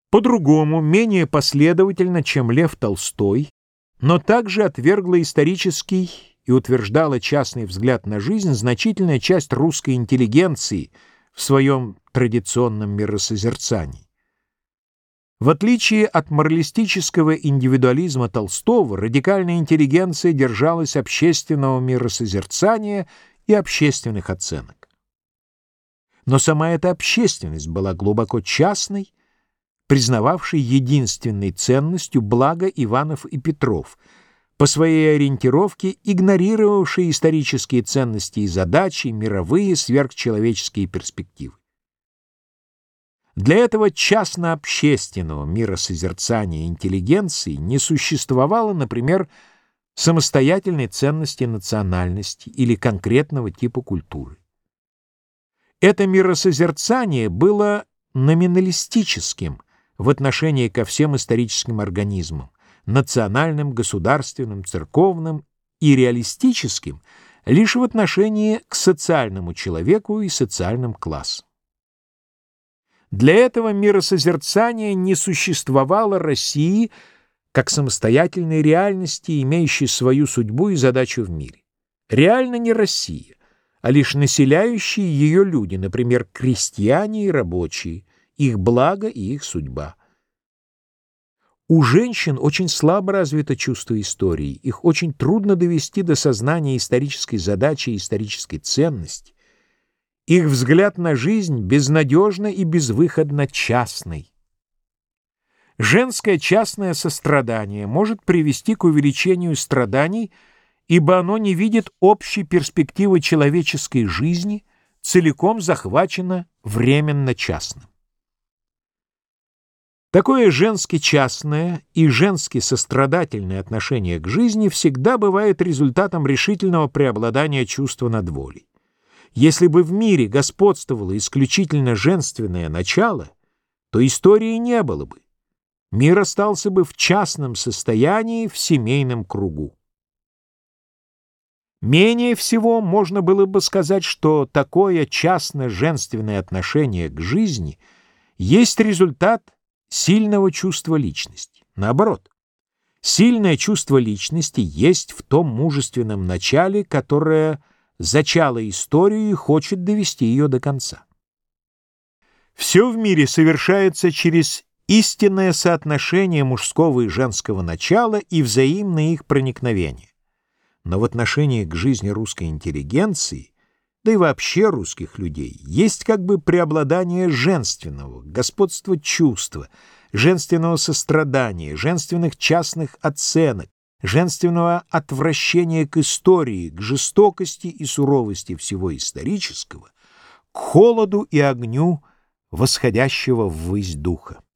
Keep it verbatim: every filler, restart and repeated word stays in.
По-другому, менее последовательно, чем Лев Толстой, но также отвергла исторический и утверждала частный взгляд на жизнь значительная часть русской интеллигенции в своем традиционном миросозерцании. В отличие от моралистического индивидуализма Толстого, радикальная интеллигенция держалась общественного миросозерцания и общественных оценок. Но сама эта общественность была глубоко частной, признававшей единственной ценностью благо Иванов и Петров, по своей ориентировке игнорировавшей исторические ценности и задачи, мировые сверхчеловеческие перспективы. Для этого частно-общественного миросозерцания интеллигенции не существовало, например, самостоятельной ценности национальности или конкретного типа культуры. Это миросозерцание было номиналистическим в отношении ко всем историческим организмам, национальным, государственным, церковным, и реалистическим лишь в отношении к социальному человеку и социальным классам. Для этого миросозерцания не существовало России как самостоятельной реальности, имеющей свою судьбу и задачу в мире. Реально не Россия, а лишь населяющие ее люди, например, крестьяне и рабочие, их благо и их судьба. У женщин очень слабо развито чувство истории, их очень трудно довести до сознания исторической задачи и исторической ценности. Их взгляд на жизнь безнадежно и безвыходно частный. Женское частное сострадание может привести к увеличению страданий, ибо оно не видит общей перспективы человеческой жизни, целиком захвачено временно частным. Такое женски частное и женски сострадательное отношение к жизни всегда бывает результатом решительного преобладания чувства над волей. Если бы в мире господствовало исключительно женственное начало, то истории не было бы. Мир остался бы в частном состоянии, в семейном кругу. Менее всего можно было бы сказать, что такое частно-женственное отношение к жизни есть результат сильного чувства личности. Наоборот, сильное чувство личности есть в том мужественном начале, которое зачало историю и хочет довести ее до конца. Все в мире совершается через истинное соотношение мужского и женского начала и взаимное их проникновение. Но в отношении к жизни русской интеллигенции, да и вообще русских людей, есть как бы преобладание женственного, господство чувства, женственного сострадания, женственных частных оценок, женственного отвращения к истории, к жестокости и суровости всего исторического, к холоду и огню восходящего ввысь духа.